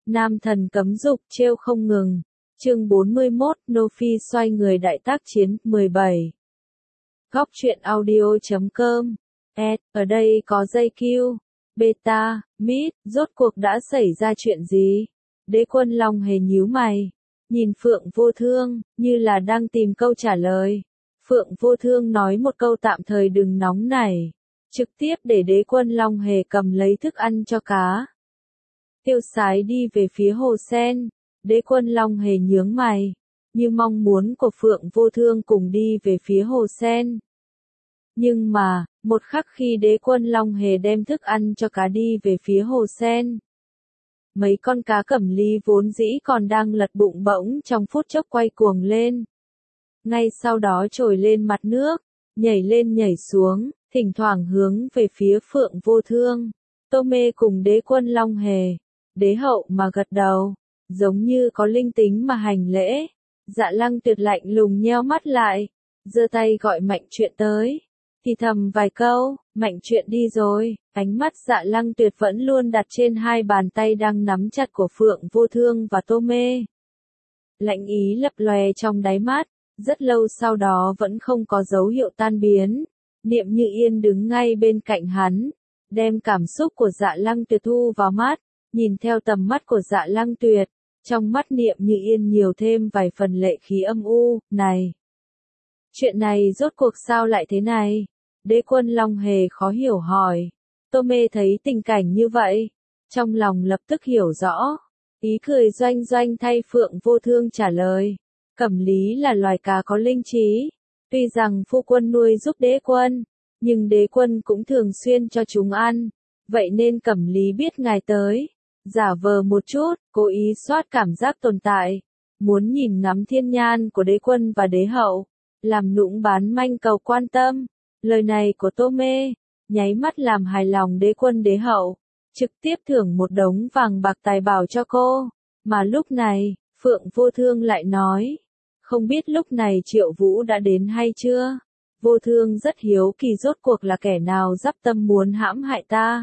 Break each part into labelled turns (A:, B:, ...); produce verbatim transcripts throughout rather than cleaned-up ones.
A: Nam thần cấm dục trêu không ngừng. Chương bốn mươi mốt, Nô Phi xoay người đại tác chiến, mười bảy. Góc truyện audio chấm com. Ed, ở đây có dây Q, beta, mid, rốt cuộc đã xảy ra chuyện gì? Đế Quân Long Hề nhíu mày, nhìn Phượng Vô Thương, như là đang tìm câu trả lời. Phượng Vô Thương nói một câu tạm thời đừng nóng nảy, trực tiếp để Đế Quân Long Hề cầm lấy thức ăn cho cá. Tiêu Sái đi về phía hồ sen, Đế Quân Long Hề nhướng mày, như mong muốn của Phượng Vô Thương cùng đi về phía hồ sen. Nhưng mà, một khắc khi Đế Quân Long Hề đem thức ăn cho cá đi về phía hồ sen, mấy con cá cẩm ly vốn dĩ còn đang lật bụng bỗng trong phút chốc quay cuồng lên. Ngay sau đó trồi lên mặt nước, nhảy lên nhảy xuống, thỉnh thoảng hướng về phía Phượng Vô Thương. Tô Mê cùng Đế Quân Long Hề, Đế Hậu mà gật đầu, giống như có linh tính mà hành lễ. Dạ Lăng Tuyệt lạnh lùng nheo mắt lại, giơ tay gọi Mạnh Truyện tới, thì thầm vài câu. Mạnh Truyện đi rồi, ánh mắt Dạ Lăng Tuyệt vẫn luôn đặt trên hai bàn tay đang nắm chặt của Phượng Vô Thương và Tô Mê. Lạnh ý lập lòe trong đáy mắt, rất lâu sau đó vẫn không có dấu hiệu tan biến. Niệm Như Yên đứng ngay bên cạnh hắn, đem cảm xúc của Dạ Lăng Tuyệt thu vào mắt, nhìn theo tầm mắt của Dạ Lăng Tuyệt, trong mắt Niệm Như Yên nhiều thêm vài phần lệ khí âm u. Này, chuyện này rốt cuộc sao lại thế này? Đế Quân Long Hề khó hiểu hỏi. Tô Mê thấy tình cảnh như vậy, trong lòng lập tức hiểu rõ, ý cười doanh doanh thay Phượng Vô Thương trả lời. Cẩm Lý là loài cá có linh trí, tuy rằng phu quân nuôi giúp Đế Quân, nhưng Đế Quân cũng thường xuyên cho chúng ăn, vậy nên Cẩm Lý biết ngài tới, giả vờ một chút, cố ý soát cảm giác tồn tại, muốn nhìn ngắm thiên nhan của Đế Quân và Đế Hậu, làm nũng bán manh cầu quan tâm. Lời này của Tô Mê, nháy mắt làm hài lòng Đế Quân Đế Hậu, trực tiếp thưởng một đống vàng bạc tài bảo cho cô. Mà lúc này, Phượng Vô Thương lại nói, không biết lúc này Triệu Vũ đã đến hay chưa? Vô Thương rất hiếu kỳ rốt cuộc là kẻ nào dắp tâm muốn hãm hại ta.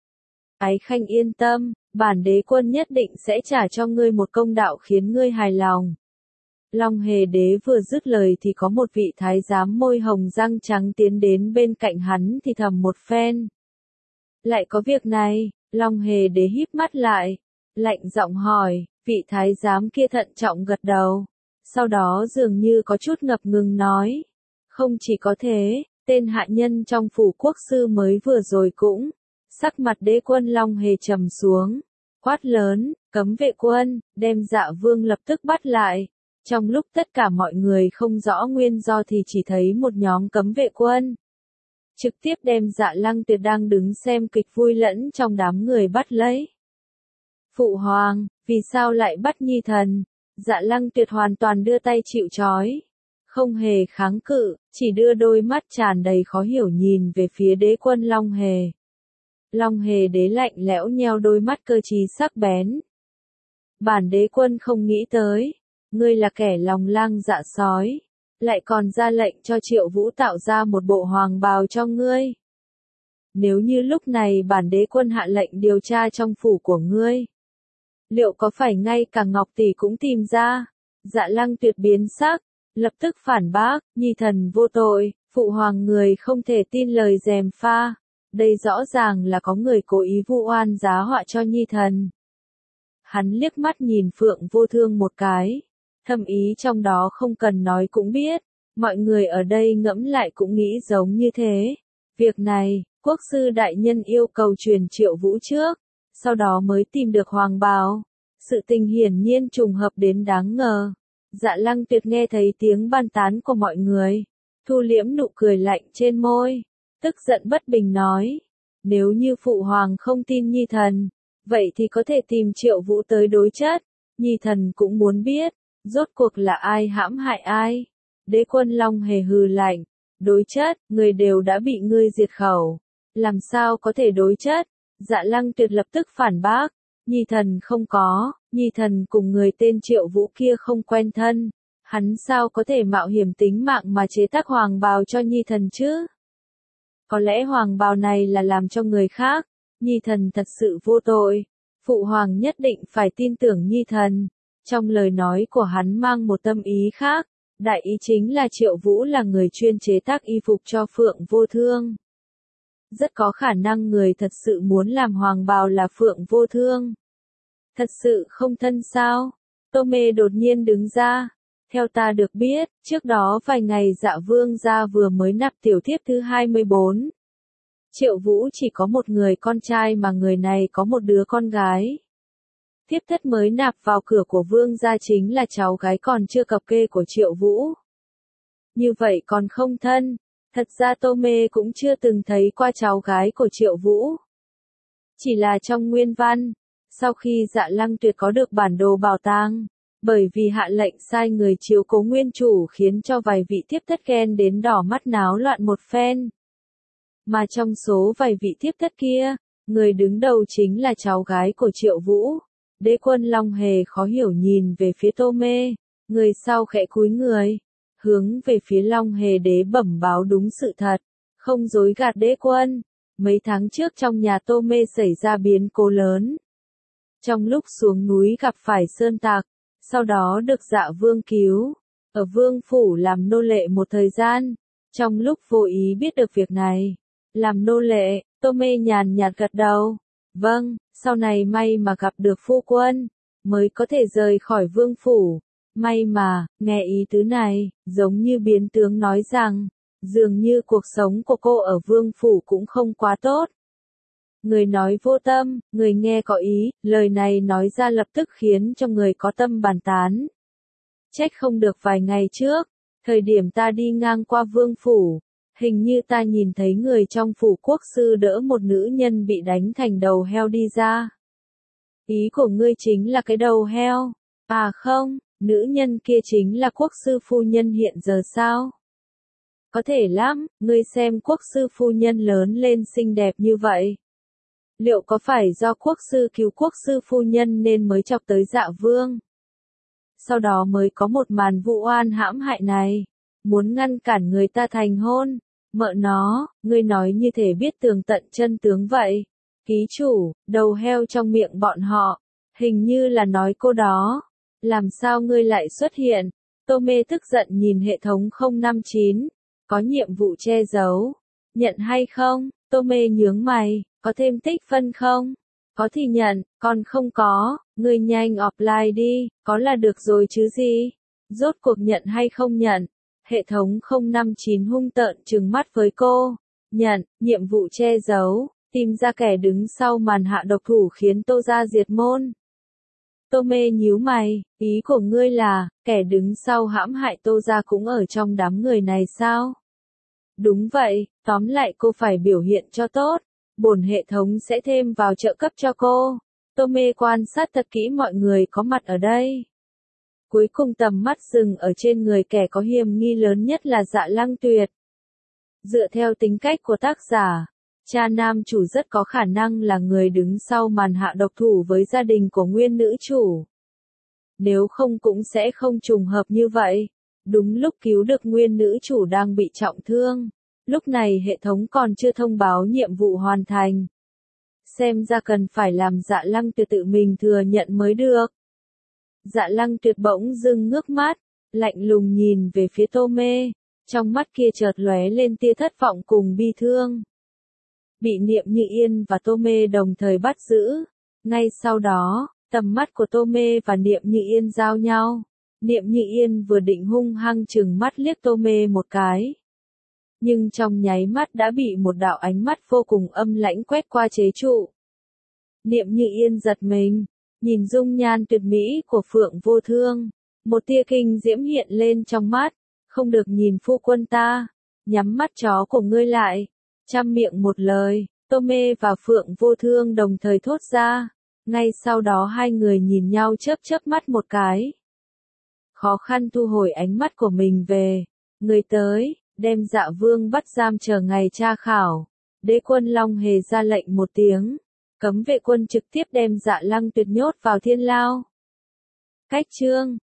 A: Ái Khanh yên tâm, bản Đế Quân nhất định sẽ trả cho ngươi một công đạo khiến ngươi hài lòng. Long Hề Đế vừa dứt lời thì có một vị thái giám môi hồng răng trắng tiến đến bên cạnh hắn thì thầm một phen. Lại có việc này, Long Hề Đế híp mắt lại, lạnh giọng hỏi, vị thái giám kia thận trọng gật đầu, sau đó dường như có chút ngập ngừng nói. Không chỉ có thế, tên hạ nhân trong phủ quốc sư mới vừa rồi cũng, sắc mặt Đế Quân Long Hề trầm xuống, quát lớn, cấm vệ quân, đem Dạ Vương lập tức bắt lại. Trong lúc tất cả mọi người không rõ nguyên do thì chỉ thấy một nhóm cấm vệ quân trực tiếp đem Dạ Lăng Tuyệt đang đứng xem kịch vui lẫn trong đám người bắt lấy. Phụ hoàng, vì sao lại bắt nhi thần? Dạ Lăng Tuyệt hoàn toàn đưa tay chịu trói, không hề kháng cự, chỉ đưa đôi mắt tràn đầy khó hiểu nhìn về phía Đế Quân Long Hề. Long Hề Đế lạnh lẽo nheo đôi mắt cơ trí sắc bén. Bản Đế Quân không nghĩ tới, ngươi là kẻ lòng lang dạ sói, lại còn ra lệnh cho Triệu Vũ tạo ra một bộ hoàng bào cho ngươi. Nếu như lúc này bản Đế Quân hạ lệnh điều tra trong phủ của ngươi, liệu có phải ngay cả Ngọc Tỷ cũng tìm ra? Dạ Lăng Tuyệt biến sắc, lập tức phản bác, nhi thần vô tội, phụ hoàng người không thể tin lời gièm pha, đây rõ ràng là có người cố ý vu oan giá họa cho nhi thần. Hắn liếc mắt nhìn Phượng Vô Thương một cái, thâm ý trong đó không cần nói cũng biết, mọi người ở đây ngẫm lại cũng nghĩ giống như thế. Việc này, quốc sư đại nhân yêu cầu truyền Triệu Vũ trước, sau đó mới tìm được hoàng bào. Sự tình hiển nhiên trùng hợp đến đáng ngờ. Dạ Lăng Tuyệt nghe thấy tiếng bàn tán của mọi người, thu liễm nụ cười lạnh trên môi, tức giận bất bình nói, nếu như phụ hoàng không tin nhi thần, vậy thì có thể tìm Triệu Vũ tới đối chất, nhi thần cũng muốn biết, rốt cuộc là ai hãm hại ai. Đế Quân Long Hề hừ lạnh, đối chất, người đều đã bị ngươi diệt khẩu, làm sao có thể đối chất? Dạ Lăng Tuyệt lập tức phản bác, nhi thần không có, nhi thần cùng người tên Triệu Vũ kia không quen thân, hắn sao có thể mạo hiểm tính mạng mà chế tác hoàng bào cho nhi thần chứ? Có lẽ hoàng bào này là làm cho người khác, nhi thần thật sự vô tội. Phụ hoàng nhất định phải tin tưởng nhi thần. Trong lời nói của hắn mang một tâm ý khác, đại ý chính là Triệu Vũ là người chuyên chế tác y phục cho Phượng Vô Thương. Rất có khả năng người thật sự muốn làm hoàng bào là Phượng Vô Thương. Thật sự không thân sao? Tô Mê đột nhiên đứng ra. Theo ta được biết, trước đó vài ngày Dạ Vương gia vừa mới nạp tiểu thiếp thứ hai mươi bốn. Triệu Vũ chỉ có một người con trai mà người này có một đứa con gái. Thiếp thất mới nạp vào cửa của Vương gia chính là cháu gái còn chưa cập kê của Triệu Vũ. Như vậy còn không thân. Thật ra Tô Mê cũng chưa từng thấy qua cháu gái của Triệu Vũ. Chỉ là trong nguyên văn, sau khi Dạ Lăng Tuyệt có được bản đồ bảo tàng, bởi vì hạ lệnh sai người chiếu cố nguyên chủ khiến cho vài vị thiếp thất ghen đến đỏ mắt náo loạn một phen. Mà trong số vài vị thiếp thất kia, người đứng đầu chính là cháu gái của Triệu Vũ. Đế quân Long Hề khó hiểu nhìn về phía Tô Mê, người sau khẽ cúi người, hướng về phía Long Hề đế bẩm báo đúng sự thật, không dối gạt đế quân. Mấy tháng trước trong nhà Tô Mê xảy ra biến cố lớn. Trong lúc xuống núi gặp phải sơn tặc, sau đó được Dạ Vương cứu, ở Vương phủ làm nô lệ một thời gian. Trong lúc vô ý biết được việc này, làm nô lệ, Tô Mê nhàn nhạt gật đầu. Vâng, sau này may mà gặp được phu quân, mới có thể rời khỏi Vương phủ. May mà, nghe ý tứ này, giống như biến tướng nói rằng, dường như cuộc sống của cô ở Vương phủ cũng không quá tốt. Người nói vô tâm, người nghe có ý, lời này nói ra lập tức khiến cho người có tâm bàn tán. Trách không được vài ngày trước, thời điểm ta đi ngang qua Vương phủ, hình như ta nhìn thấy người trong phủ quốc sư đỡ một nữ nhân bị đánh thành đầu heo đi ra. Ý của ngươi chính là cái đầu heo? À không, nữ nhân kia chính là quốc sư phu nhân hiện giờ sao? Có thể lắm, ngươi xem quốc sư phu nhân lớn lên xinh đẹp như vậy. Liệu có phải do quốc sư cứu quốc sư phu nhân nên mới chọc tới Dạ Vương? Sau đó mới có một màn vụ oan hãm hại này, muốn ngăn cản người ta thành hôn. Mợ nó, ngươi nói như thể biết tường tận chân tướng vậy. Ký chủ, đầu heo trong miệng bọn họ, hình như là nói cô đó. Làm sao ngươi lại xuất hiện? Tô Mê tức giận nhìn hệ thống không năm chín, có nhiệm vụ che giấu. Nhận hay không? Tô Mê nhướng mày, có thêm tích phân không? Có thì nhận, còn không có, ngươi nhanh offline đi, có là được rồi chứ gì? Rốt cuộc nhận hay không nhận? Hệ thống không năm chín hung tợn trừng mắt với cô. Nhận, nhiệm vụ che giấu, tìm ra kẻ đứng sau màn hạ độc thủ khiến Tô gia diệt môn. Tô Mê nhíu mày, ý của ngươi là, kẻ đứng sau hãm hại Tô gia cũng ở trong đám người này sao? Đúng vậy, tóm lại cô phải biểu hiện cho tốt, bổn hệ thống sẽ thêm vào trợ cấp cho cô. Tô Mê quan sát thật kỹ mọi người có mặt ở đây. Cuối cùng tầm mắt dừng ở trên người kẻ có hiểm nghi lớn nhất là Dạ Lăng Tuyệt. Dựa theo tính cách của tác giả, cha nam chủ rất có khả năng là người đứng sau màn hạ độc thủ với gia đình của nguyên nữ chủ. Nếu không cũng sẽ không trùng hợp như vậy. Đúng lúc cứu được nguyên nữ chủ đang bị trọng thương. Lúc này hệ thống còn chưa thông báo nhiệm vụ hoàn thành. Xem ra cần phải làm Dạ Lăng Tuyệt tự mình thừa nhận mới được. Dạ Lăng Tuyệt bỗng dưng ngước mắt, lạnh lùng nhìn về phía Tô Mê, trong mắt kia chợt lóe lên tia thất vọng cùng bi thương. Bị Niệm Như Yên và Tô Mê đồng thời bắt giữ. Ngay sau đó, tầm mắt của Tô Mê và Niệm Như Yên giao nhau. Niệm Như Yên vừa định hung hăng trừng mắt liếc Tô Mê một cái. Nhưng trong nháy mắt đã bị một đạo ánh mắt vô cùng âm lãnh quét qua chế trụ. Niệm Như Yên giật mình, nhìn dung nhan tuyệt mỹ của Phượng Vô Thương. Một tia kinh diễm hiện lên trong mắt, không được nhìn phu quân ta, nhắm mắt chó của ngươi lại. Trăm miệng một lời, Tô Mê và Phượng Vô Thương đồng thời thốt ra. Ngay sau đó hai người nhìn nhau chớp chớp mắt một cái. Khó khăn thu hồi ánh mắt của mình về. Người tới, đem Dạ Vương bắt giam chờ ngày tra khảo. Đế quân Long Hề ra lệnh một tiếng. Cấm vệ quân trực tiếp đem Dạ Lăng Tuyệt nhốt vào thiên lao. Cách chương